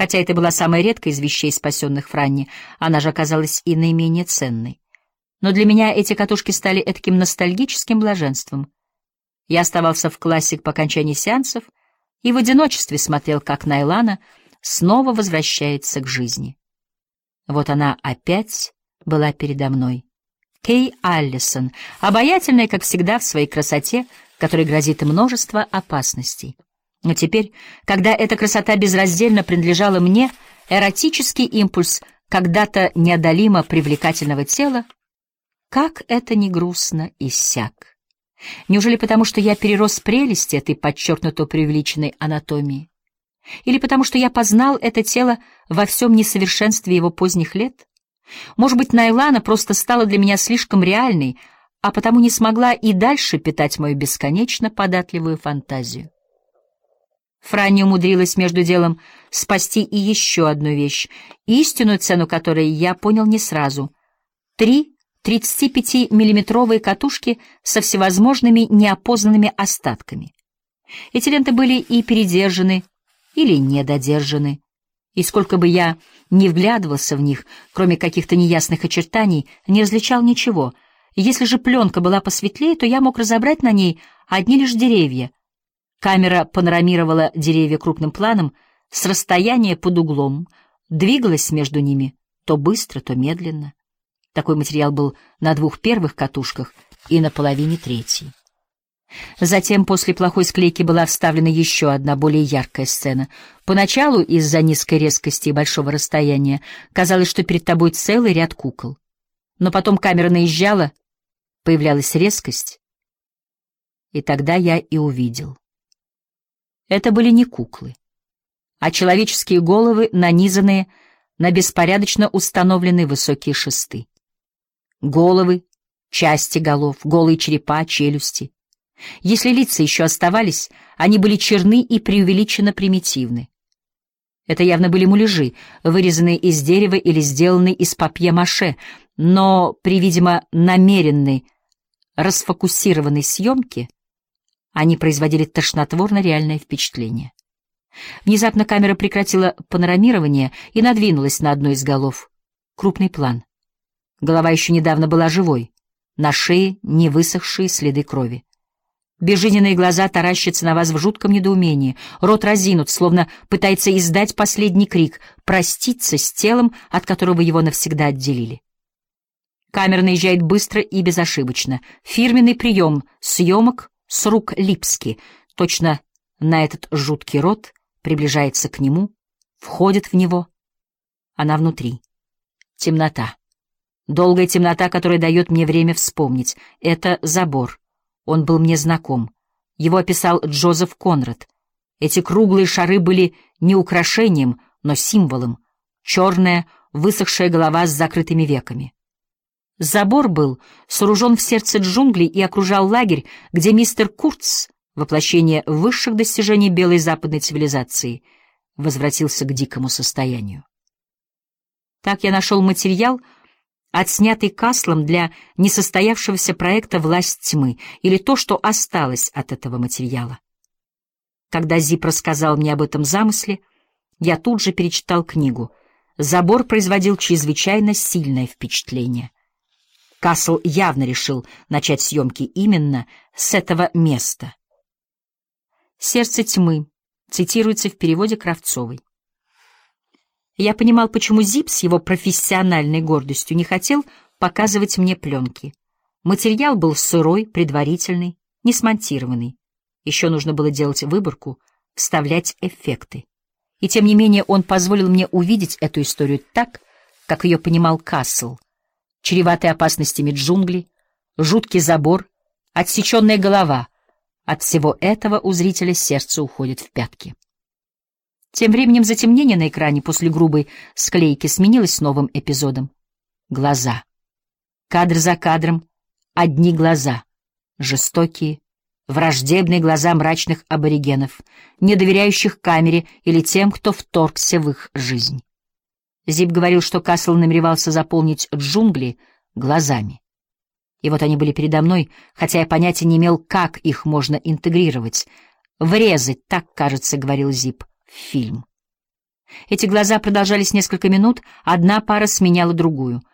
Хотя это была самая редкая из вещей, спасенных Франни, она же оказалась и наименее ценной. Но для меня эти катушки стали этаким ностальгическим блаженством. Я оставался в классе по окончании сеансов и в одиночестве смотрел, как Найлана снова возвращается к жизни. Вот она опять была передо мной. Кей Аллисон, обаятельная, как всегда, в своей красоте, которой грозит множество опасностей. Но теперь, когда эта красота безраздельно принадлежала мне, эротический импульс когда-то неодолимо привлекательного тела, как это ни грустно, иссяк. Неужели потому, что я перерос прелесть этой подчеркнуто преувеличенной анатомии? Или потому, что я познал это тело во всем несовершенстве его поздних лет? Может быть, Найлана просто стала для меня слишком реальной, а потому не смогла и дальше питать мою бесконечно податливую фантазию. Франни умудрилась между делом спасти и еще одну вещь, истинную цену которой я понял не сразу. 3 35-миллиметровые катушки со всевозможными неопознанными остатками. Эти ленты были и передержаны, или недодержаны, и сколько бы я ни вглядывался в них, кроме каких-то неясных очертаний, не различал ничего. Если же пленка была посветлее, то я мог разобрать на ней одни лишь деревья. Камера панорамировала деревья крупным планом с расстояния под углом, двигалась между ними то быстро, то медленно. Такой материал был на 2 первых катушках и на половине третьей. Затем после плохой склейки была вставлена еще одна, более яркая сцена. Поначалу, из-за низкой резкости и большого расстояния, казалось, что перед тобой целый ряд кукол. Но потом камера наезжала, появлялась резкость, и тогда я и увидел. Это были не куклы, а человеческие головы, нанизанные на беспорядочно установленные высокие шесты. Головы, части голов, голые черепа, челюсти. Если лица еще оставались, они были черны и преувеличенно примитивны. Это явно были муляжи, вырезанные из дерева или сделанные из папье-маше, но при, видимо, намеренной, расфокусированной съемке они производили тошнотворно реальное впечатление. Внезапно камера прекратила панорамирование и надвинулась на одну из голов. Крупный план. Голова еще недавно была живой, на шее не высохшие следы крови. Безжизненные глаза таращатся на вас в жутком недоумении, рот разинут, словно пытается издать последний крик, проститься с телом, от которого его навсегда отделили. Камера наезжает быстро и безошибочно. Фирменный прием съемок с рук Липски. Точно на этот жуткий рот приближается к нему, входит в него. Она внутри. Темнота. Долгая темнота, которая дает мне время вспомнить. Это забор. Он был мне знаком. Его описал Джозеф Конрад. Эти круглые шары были не украшением, но символом. Черная, высохшая голова с закрытыми веками. Забор был сооружен в сердце джунглей и окружал лагерь, где мистер Курц, воплощение высших достижений белой западной цивилизации, возвратился к дикому состоянию. Так я нашел материал, отснятый Каслом для несостоявшегося проекта «Власть тьмы», или то, что осталось от этого материала. Когда Зип рассказал мне об этом замысле, я тут же перечитал книгу. Забор производил чрезвычайно сильное впечатление. Касл явно решил начать съемки именно с этого места. «Сердце тьмы» цитируется в переводе Кравцовой. Я понимал, почему Зип с его профессиональной гордостью не хотел показывать мне пленки. Материал был сырой, предварительный, не смонтированный. Еще нужно было делать выборку, вставлять эффекты. И тем не менее он позволил мне увидеть эту историю так, как ее понимал Касл. Чреватые опасностями джунгли, жуткий забор, отсеченная голова. От всего этого у зрителя сердце уходит в пятки. Тем временем затемнение на экране после грубой склейки сменилось новым эпизодом. Глаза. Кадр за кадром одни глаза. Жестокие, враждебные глаза мрачных аборигенов, не доверяющих камере или тем, кто вторгся в их жизнь. Зип говорил, что Касл намеревался заполнить джунгли глазами. И вот они были передо мной, хотя я понятия не имел, как их можно интегрировать. «Врезать», так, кажется, говорил Зип, в фильм. Эти глаза продолжались несколько минут, одна пара сменяла другую.